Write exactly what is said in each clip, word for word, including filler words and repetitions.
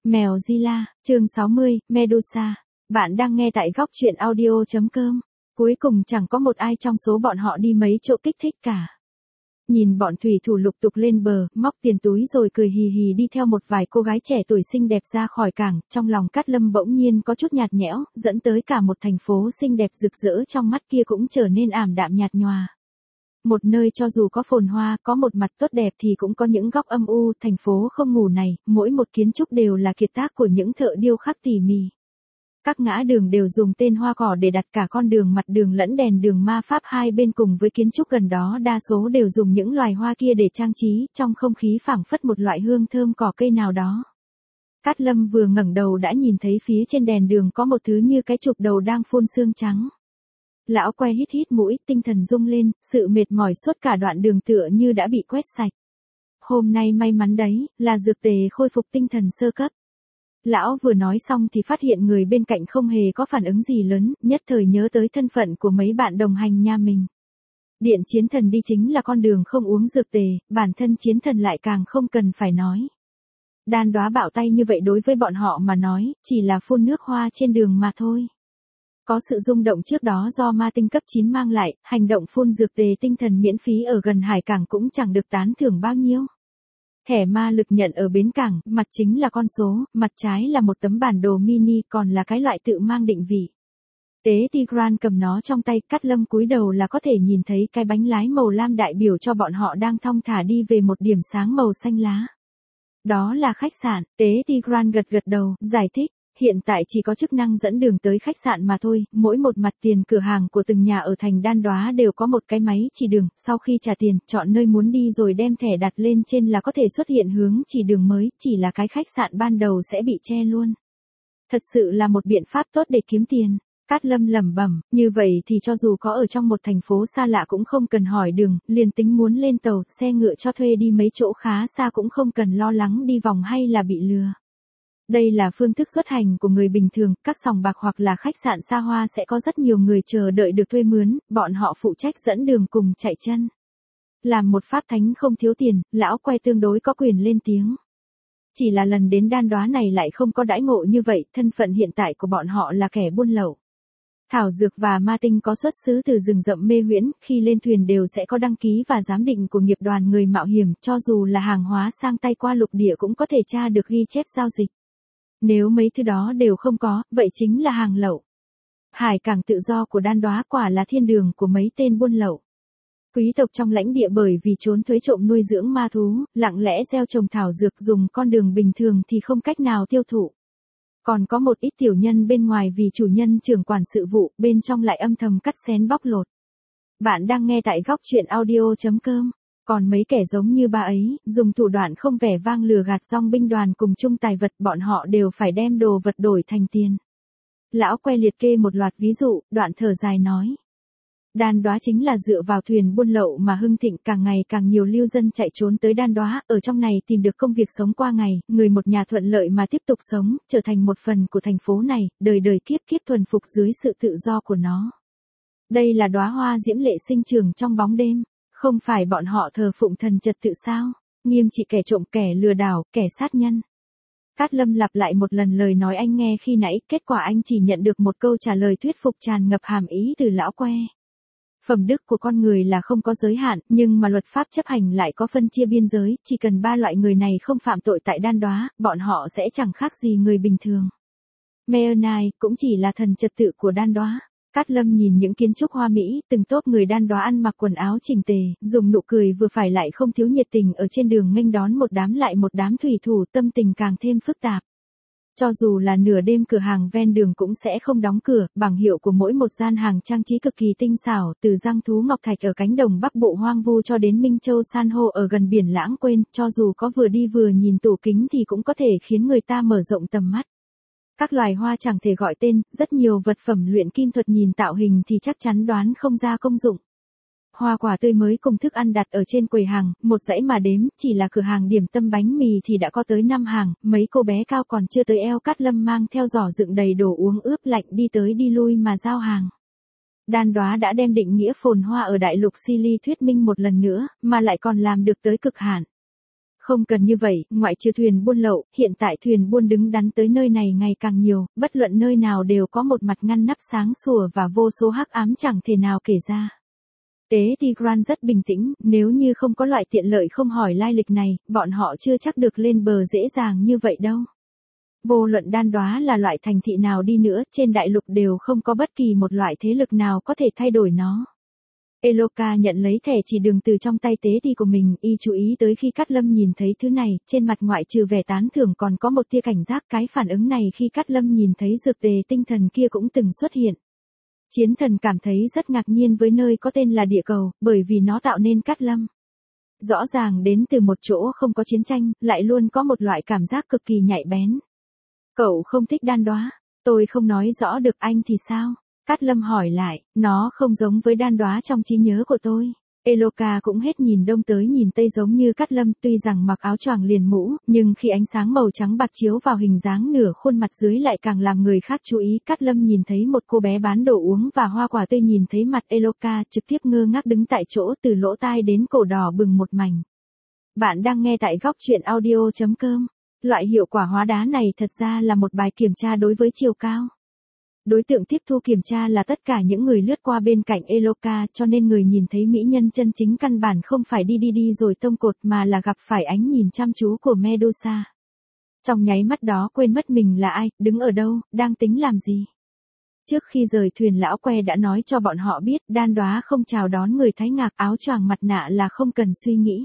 Mèo-Zilla, chương sáu mươi, Medusa. Bạn đang nghe tại góc truyện audio chấm com. Cuối cùng chẳng có một ai trong số bọn họ đi mấy chỗ kích thích cả. Nhìn bọn thủy thủ lục tục lên bờ, móc tiền túi rồi cười hì hì đi theo một vài cô gái trẻ tuổi xinh đẹp ra khỏi cảng, trong lòng Cát Lâm bỗng nhiên có chút nhạt nhẽo, dẫn tới cả một thành phố xinh đẹp rực rỡ trong mắt kia cũng trở nên ảm đạm nhạt nhòa. Một nơi cho dù có phồn hoa, có một mặt tốt đẹp thì cũng có những góc âm u, thành phố không ngủ này, mỗi một kiến trúc đều là kiệt tác của những thợ điêu khắc tỉ mỉ. Các ngã đường đều dùng tên hoa cỏ để đặt cả con đường, mặt đường lẫn đèn đường ma pháp hai bên, cùng với kiến trúc gần đó đa số đều dùng những loài hoa kia để trang trí, trong không khí phảng phất một loại hương thơm cỏ cây nào đó. Cát Lâm vừa ngẩng đầu đã nhìn thấy phía trên đèn đường có một thứ như cái chụp đầu đang phun sương trắng. Lão que hít hít mũi, tinh thần rung lên, sự mệt mỏi suốt cả đoạn đường tựa như đã bị quét sạch. Hôm nay may mắn đấy, là dược tề khôi phục tinh thần sơ cấp. Lão vừa nói xong thì phát hiện người bên cạnh không hề có phản ứng gì lớn, nhất thời nhớ tới thân phận của mấy bạn đồng hành nhà mình. Điện chiến thần đi chính là con đường không uống dược tề, bản thân chiến thần lại càng không cần phải nói. Đan đóa bạo tay như vậy đối với bọn họ mà nói, chỉ là phun nước hoa trên đường mà thôi. Có sự rung động trước đó do ma tinh cấp chín mang lại, hành động phun dược tề tinh thần miễn phí ở gần hải cảng cũng chẳng được tán thưởng bao nhiêu. Thẻ ma lực nhận ở bến cảng, mặt chính là con số, mặt trái là một tấm bản đồ mini, còn là cái loại tự mang định vị. Tế Tigran cầm nó trong tay, Cát Lâm cúi đầu là có thể nhìn thấy cái bánh lái màu lam đại biểu cho bọn họ đang thong thả đi về một điểm sáng màu xanh lá. Đó là khách sạn. Tế Tigran gật gật đầu, giải thích. Hiện tại chỉ có chức năng dẫn đường tới khách sạn mà thôi, mỗi một mặt tiền cửa hàng của từng nhà ở thành Đan Đóa đều có một cái máy chỉ đường, sau khi trả tiền, chọn nơi muốn đi rồi đem thẻ đặt lên trên là có thể xuất hiện hướng chỉ đường mới, chỉ là cái khách sạn ban đầu sẽ bị che luôn. Thật sự là một biện pháp tốt để kiếm tiền. Cát Lâm lẩm bẩm, như vậy thì cho dù có ở trong một thành phố xa lạ cũng không cần hỏi đường, liền tính muốn lên tàu, xe ngựa cho thuê đi mấy chỗ khá xa cũng không cần lo lắng đi vòng hay là bị lừa. Đây là phương thức xuất hành của người bình thường, các sòng bạc hoặc là khách sạn xa hoa sẽ có rất nhiều người chờ đợi được thuê mướn, bọn họ phụ trách dẫn đường cùng chạy chân. Làm một pháp thánh không thiếu tiền, lão quay tương đối có quyền lên tiếng. Chỉ là lần đến Đan Đóa này lại không có đãi ngộ như vậy, thân phận hiện tại của bọn họ là kẻ buôn lậu. Thảo dược và ma tinh có xuất xứ từ rừng rậm mê huyễn, khi lên thuyền đều sẽ có đăng ký và giám định của nghiệp đoàn người mạo hiểm, cho dù là hàng hóa sang tay qua lục địa cũng có thể tra được ghi chép giao dịch. Nếu mấy thứ đó đều không có, vậy chính là hàng lậu. Hải cảng tự do của Đan Đóa quả là thiên đường của mấy tên buôn lậu. Quý tộc trong lãnh địa bởi vì trốn thuế trộm nuôi dưỡng ma thú, lặng lẽ gieo trồng thảo dược, dùng con đường bình thường thì không cách nào tiêu thụ. Còn có một ít tiểu nhân bên ngoài vì chủ nhân trưởng quản sự vụ, bên trong lại âm thầm cắt xén bóc lột. Bạn đang nghe tại góc truyện audio chấm com. Còn mấy kẻ giống như ba ấy, dùng thủ đoạn không vẻ vang lừa gạt dòng binh đoàn cùng chung tài vật, bọn họ đều phải đem đồ vật đổi thành tiền. Lão que liệt kê một loạt ví dụ, đoạn thở dài nói. Đan Đóa chính là dựa vào thuyền buôn lậu mà hưng thịnh, càng ngày càng nhiều lưu dân chạy trốn tới Đan Đóa, ở trong này tìm được công việc sống qua ngày, người một nhà thuận lợi mà tiếp tục sống, trở thành một phần của thành phố này, đời đời kiếp kiếp thuần phục dưới sự tự do của nó. Đây là đóa hoa diễm lệ sinh trưởng trong bóng đêm. Không phải bọn họ thờ phụng thần trật tự sao? Nghiêm trị kẻ trộm, kẻ lừa đảo, kẻ sát nhân. Cát Lâm lặp lại một lần lời nói anh nghe khi nãy, kết quả anh chỉ nhận được một câu trả lời thuyết phục tràn ngập hàm ý từ lão que. Phẩm đức của con người là không có giới hạn, nhưng mà luật pháp chấp hành lại có phân chia biên giới, chỉ cần ba loại người này không phạm tội tại Đan Đóa, bọn họ sẽ chẳng khác gì người bình thường. Meonai cũng chỉ là thần trật tự của Đan Đóa. Cát Lâm nhìn những kiến trúc hoa mỹ, từng tốp người Đan Đóa ăn mặc quần áo chỉnh tề, dùng nụ cười vừa phải lại không thiếu nhiệt tình ở trên đường nghênh đón một đám lại một đám thủy thủ, tâm tình càng thêm phức tạp. Cho dù là nửa đêm cửa hàng ven đường cũng sẽ không đóng cửa, bảng hiệu của mỗi một gian hàng trang trí cực kỳ tinh xảo, từ răng thú ngọc thạch ở cánh đồng Bắc Bộ hoang vu cho đến Minh Châu san hô ở gần biển lãng quên, cho dù có vừa đi vừa nhìn tủ kính thì cũng có thể khiến người ta mở rộng tầm mắt. Các loài hoa chẳng thể gọi tên, rất nhiều vật phẩm luyện kim thuật nhìn tạo hình thì chắc chắn đoán không ra công dụng. Hoa quả tươi mới cùng thức ăn đặt ở trên quầy hàng, một dãy mà đếm, chỉ là cửa hàng điểm tâm bánh mì thì đã có tới năm hàng, mấy cô bé cao còn chưa tới eo. Cát Lâm mang theo giỏ đựng đầy đồ uống ướp lạnh đi tới đi lui mà giao hàng. Đan Đóa đã đem định nghĩa phồn hoa ở đại lục Silly thuyết minh một lần nữa, mà lại còn làm được tới cực hạn. Không cần như vậy, ngoại trừ thuyền buôn lậu, hiện tại thuyền buôn đứng đắn tới nơi này ngày càng nhiều, bất luận nơi nào đều có một mặt ngăn nắp sáng sủa và vô số hắc ám chẳng thể nào kể ra. Tế Tigran rất bình tĩnh, nếu như không có loại tiện lợi không hỏi lai lịch này, bọn họ chưa chắc được lên bờ dễ dàng như vậy đâu. Vô luận Đan Đoá là loại thành thị nào đi nữa, trên đại lục đều không có bất kỳ một loại thế lực nào có thể thay đổi nó. Eloka nhận lấy thẻ chỉ đường từ trong tay tế ti của mình, y chú ý tới khi Cát Lâm nhìn thấy thứ này, trên mặt ngoại trừ vẻ tán thưởng còn có một tia cảnh giác, cái phản ứng này khi Cát Lâm nhìn thấy dược tề tinh thần kia cũng từng xuất hiện. Chiến thần cảm thấy rất ngạc nhiên với nơi có tên là địa cầu, bởi vì nó tạo nên Cát Lâm. Rõ ràng đến từ một chỗ không có chiến tranh, lại luôn có một loại cảm giác cực kỳ nhạy bén. Cậu không thích Đan Đoá, tôi không nói rõ được, anh thì sao? Cát Lâm hỏi lại, nó không giống với Đan Đoá trong trí nhớ của tôi. Eloka cũng hết nhìn đông tới nhìn tây giống như Cát Lâm, tuy rằng mặc áo choàng liền mũ, nhưng khi ánh sáng màu trắng bạc chiếu vào hình dáng nửa khuôn mặt dưới lại càng làm người khác chú ý. Cát Lâm nhìn thấy một cô bé bán đồ uống và hoa quả tươi, nhìn thấy mặt Eloka trực tiếp ngơ ngác đứng tại chỗ, từ lỗ tai đến cổ đỏ bừng một mảnh. Bạn đang nghe tại góc truyện audio chấm com. Loại hiệu quả hóa đá này thật ra là một bài kiểm tra đối với chiều cao. Đối tượng tiếp thu kiểm tra là tất cả những người lướt qua bên cạnh Eloka, cho nên người nhìn thấy mỹ nhân chân chính căn bản không phải đi đi đi rồi tông cột mà là gặp phải ánh nhìn chăm chú của Medusa. Trong nháy mắt đó quên mất mình là ai, đứng ở đâu, đang tính làm gì. Trước khi rời thuyền lão que đã nói cho bọn họ biết Đan Đoá không chào đón người Thái Ngạc, áo choàng mặt nạ là không cần suy nghĩ.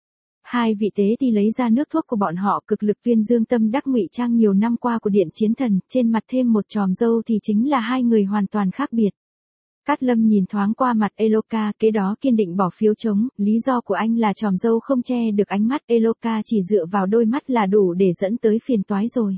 Hai vị tế ti lấy ra nước thuốc của bọn họ, cực lực viên dương tâm đắc ngụy trang nhiều năm qua của Điện Chiến Thần, trên mặt thêm một chòm râu thì chính là hai người hoàn toàn khác biệt. Cát Lâm nhìn thoáng qua mặt Eloka, kế đó kiên định bỏ phiếu chống, lý do của anh là chòm râu không che được ánh mắt, Eloka chỉ dựa vào đôi mắt là đủ để dẫn tới phiền toái rồi.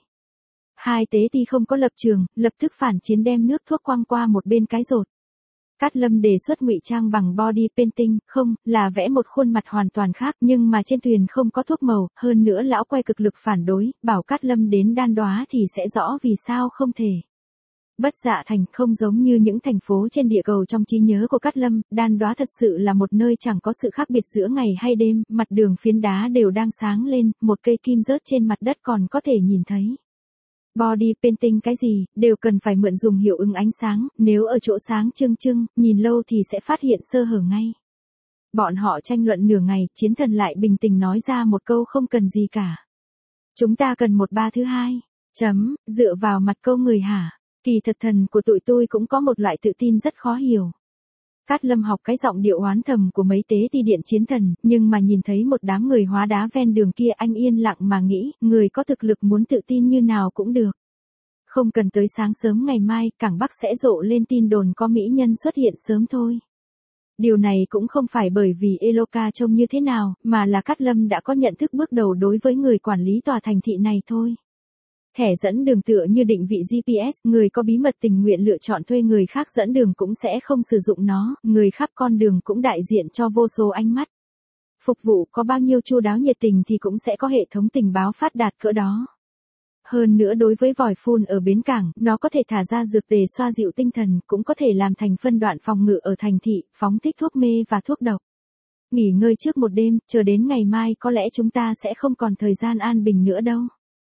Hai tế ti không có lập trường, lập tức phản chiến đem nước thuốc quăng qua một bên cái rột. Cát Lâm đề xuất ngụy trang bằng body painting, không, là vẽ một khuôn mặt hoàn toàn khác, nhưng mà trên thuyền không có thuốc màu, hơn nữa lão quay cực lực phản đối, bảo Cát Lâm đến Đan Đoá thì sẽ rõ vì sao không thể. Bất Dạ Thành không giống như những thành phố trên địa cầu trong trí nhớ của Cát Lâm, Đan Đoá thật sự là một nơi chẳng có sự khác biệt giữa ngày hay đêm, mặt đường phiến đá đều đang sáng lên, một cây kim rớt trên mặt đất còn có thể nhìn thấy. Body painting cái gì, đều cần phải mượn dùng hiệu ứng ánh sáng, nếu ở chỗ sáng trưng trưng, nhìn lâu thì sẽ phát hiện sơ hở ngay. Bọn họ tranh luận nửa ngày, Chiến Thần lại bình tĩnh nói ra một câu không cần gì cả. Chúng ta cần một ba thứ hai. Chấm, dựa vào mặt câu người hả? Kỳ thật thần của tụi tôi cũng có một loại tự tin rất khó hiểu. Cát Lâm học cái giọng điệu oán thầm của mấy tế ti Điện Chiến Thần, nhưng mà nhìn thấy một đám người hóa đá ven đường kia anh yên lặng mà nghĩ, người có thực lực muốn tự tin như nào cũng được. Không cần tới sáng sớm ngày mai, Cảng Bắc sẽ rộ lên tin đồn có mỹ nhân xuất hiện sớm thôi. Điều này cũng không phải bởi vì Eloka trông như thế nào, mà là Cát Lâm đã có nhận thức bước đầu đối với người quản lý tòa thành thị này thôi. Thẻ dẫn đường tựa như định vị giê pê ét, người có bí mật tình nguyện lựa chọn thuê người khác dẫn đường cũng sẽ không sử dụng nó, người khắp con đường cũng đại diện cho vô số ánh mắt. Phục vụ có bao nhiêu chu đáo nhiệt tình thì cũng sẽ có hệ thống tình báo phát đạt cỡ đó. Hơn nữa đối với vòi phun ở bến cảng, nó có thể thả ra dược tề xoa dịu tinh thần, cũng có thể làm thành phân đoạn phòng ngự ở thành thị, phóng thích thuốc mê và thuốc độc. Nghỉ ngơi trước một đêm, chờ đến ngày mai có lẽ chúng ta sẽ không còn thời gian an bình nữa đâu.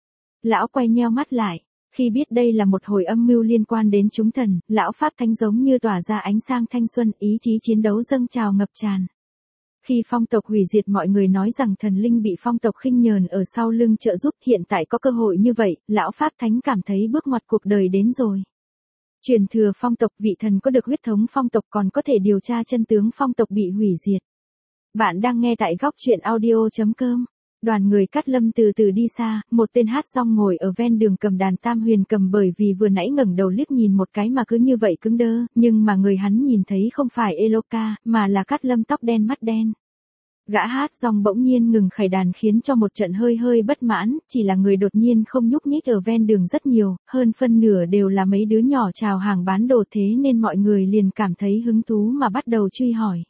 Lão quay nheo mắt lại, khi biết đây là một hồi âm mưu liên quan đến chúng thần, lão Pháp Thánh giống như tỏa ra ánh sáng thanh xuân, ý chí chiến đấu dâng trào ngập tràn. Khi phong tộc hủy diệt mọi người nói rằng thần linh bị phong tộc khinh nhờn ở sau lưng trợ giúp, hiện tại có cơ hội như vậy, lão Pháp Thánh cảm thấy bước ngoặt cuộc đời đến rồi. Truyền thừa phong tộc, vị thần có được huyết thống phong tộc còn có thể điều tra chân tướng phong tộc bị hủy diệt. Bạn đang nghe tại góc truyện audio chấm com. Đoàn người Cát Lâm từ từ đi xa, một tên hát rong ngồi ở ven đường cầm đàn tam huyền cầm, bởi vì vừa nãy ngẩng đầu liếc nhìn một cái mà cứ như vậy cứng đơ, nhưng mà người hắn nhìn thấy không phải Eloka, mà là Cát Lâm tóc đen mắt đen. Gã hát rong bỗng nhiên ngừng khải đàn khiến cho một trận hơi hơi bất mãn, chỉ là người đột nhiên không nhúc nhích ở ven đường rất nhiều, hơn phân nửa đều là mấy đứa nhỏ chào hàng bán đồ, thế nên mọi người liền cảm thấy hứng thú mà bắt đầu truy hỏi.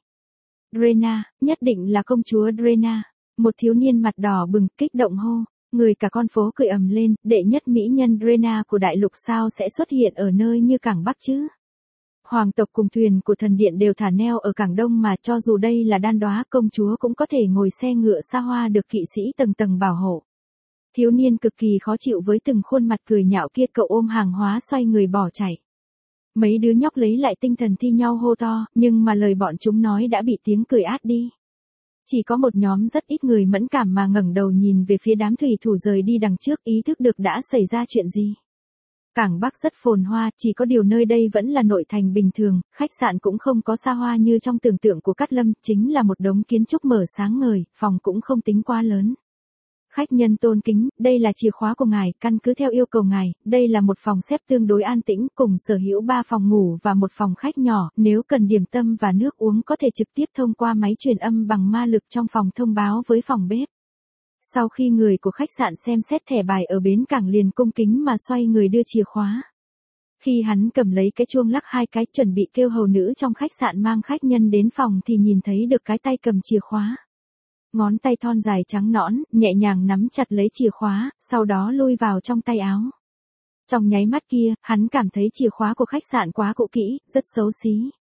Drena, nhất định là công chúa Drena. Một thiếu niên mặt đỏ bừng, kích động hô, người cả con phố cười ầm lên, đệ nhất mỹ nhân Drena của đại lục sao sẽ xuất hiện ở nơi như Cảng Bắc chứ? Hoàng tộc cùng thuyền của thần điện đều thả neo ở cảng đông mà cho dù đây là đan đóa công chúa cũng có thể ngồi xe ngựa xa hoa được kỵ sĩ tầng tầng bảo hộ. Thiếu niên cực kỳ khó chịu với từng khuôn mặt cười nhạo kia, cậu ôm hàng hóa xoay người bỏ chạy. Mấy đứa nhóc lấy lại tinh thần thi nhau hô to, nhưng mà lời bọn chúng nói đã bị tiếng cười át đi. Chỉ có một nhóm rất ít người mẫn cảm mà ngẩng đầu nhìn về phía đám thủy thủ rời đi đằng trước, ý thức được đã xảy ra chuyện gì. Cảng Bắc rất phồn hoa, chỉ có điều nơi đây vẫn là nội thành bình thường, khách sạn cũng không có xa hoa như trong tưởng tượng của Cát Lâm, chính là một đống kiến trúc mở sáng ngời, phòng cũng không tính quá lớn. Khách nhân tôn kính, đây là chìa khóa của ngài, căn cứ theo yêu cầu ngài, đây là một phòng xếp tương đối an tĩnh, cùng sở hữu ba phòng ngủ và một phòng khách nhỏ, nếu cần điểm tâm và nước uống có thể trực tiếp thông qua máy truyền âm bằng ma lực trong phòng thông báo với phòng bếp. Sau khi người của khách sạn xem xét thẻ bài ở bến cảng liền cung kính mà xoay người đưa chìa khóa. Khi hắn cầm lấy cái chuông lắc hai cái chuẩn bị kêu hầu nữ trong khách sạn mang khách nhân đến phòng thì nhìn thấy được cái tay cầm chìa khóa. Ngón tay thon dài trắng nõn, nhẹ nhàng nắm chặt lấy chìa khóa, sau đó lui vào trong tay áo. Trong nháy mắt kia, hắn cảm thấy chìa khóa của khách sạn quá cũ kỹ, rất xấu xí.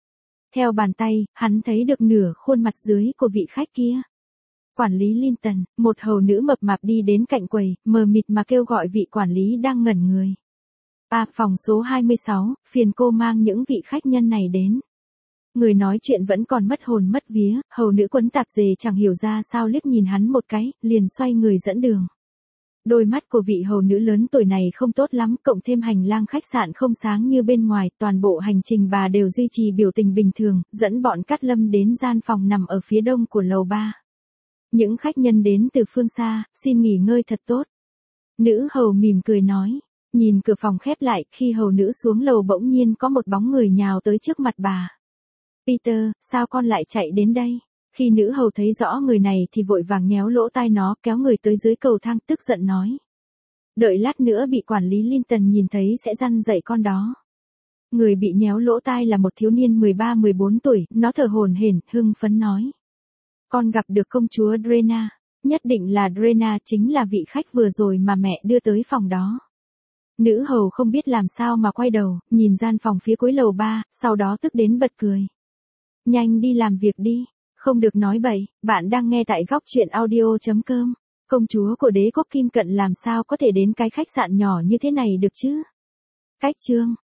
Theo bàn tay, hắn thấy được nửa khuôn mặt dưới của vị khách kia. Quản lý Linton, một hầu nữ mập mạp đi đến cạnh quầy, mờ mịt mà kêu gọi vị quản lý đang ngẩn người. À, phòng số hai mươi sáu, phiền cô mang những vị khách nhân này đến. Người nói chuyện vẫn còn mất hồn mất vía, hầu nữ quấn tạp dề chẳng hiểu ra sao liếc nhìn hắn một cái, liền xoay người dẫn đường. Đôi mắt của vị hầu nữ lớn tuổi này không tốt lắm, cộng thêm hành lang khách sạn không sáng như bên ngoài, toàn bộ hành trình bà đều duy trì biểu tình bình thường, dẫn bọn Cát Lâm đến gian phòng nằm ở phía đông của lầu ba. Những khách nhân đến từ phương xa, xin nghỉ ngơi thật tốt. Nữ hầu mỉm cười nói, nhìn cửa phòng khép lại, khi hầu nữ xuống lầu bỗng nhiên có một bóng người nhào tới trước mặt bà. Peter, sao con lại chạy đến đây? Khi nữ hầu thấy rõ người này thì vội vàng nhéo lỗ tai nó, kéo người tới dưới cầu thang, tức giận nói. Đợi lát nữa bị quản lý Linton nhìn thấy sẽ răn dạy con đó. Người bị nhéo lỗ tai là một thiếu niên mười ba mười bốn tuổi, nó thở hổn hển, hưng phấn nói. Con gặp được công chúa Drena, nhất định là Drena chính là vị khách vừa rồi mà mẹ đưa tới phòng đó. Nữ hầu không biết làm sao mà quay đầu, nhìn gian phòng phía cuối lầu ba, sau đó tức đến bật cười. Nhanh đi làm việc đi, không được nói bậy, bạn đang nghe tại góc truyện audio chấm com. Công chúa của đế quốc Kim Cận làm sao có thể đến cái khách sạn nhỏ như thế này được chứ? Cách chương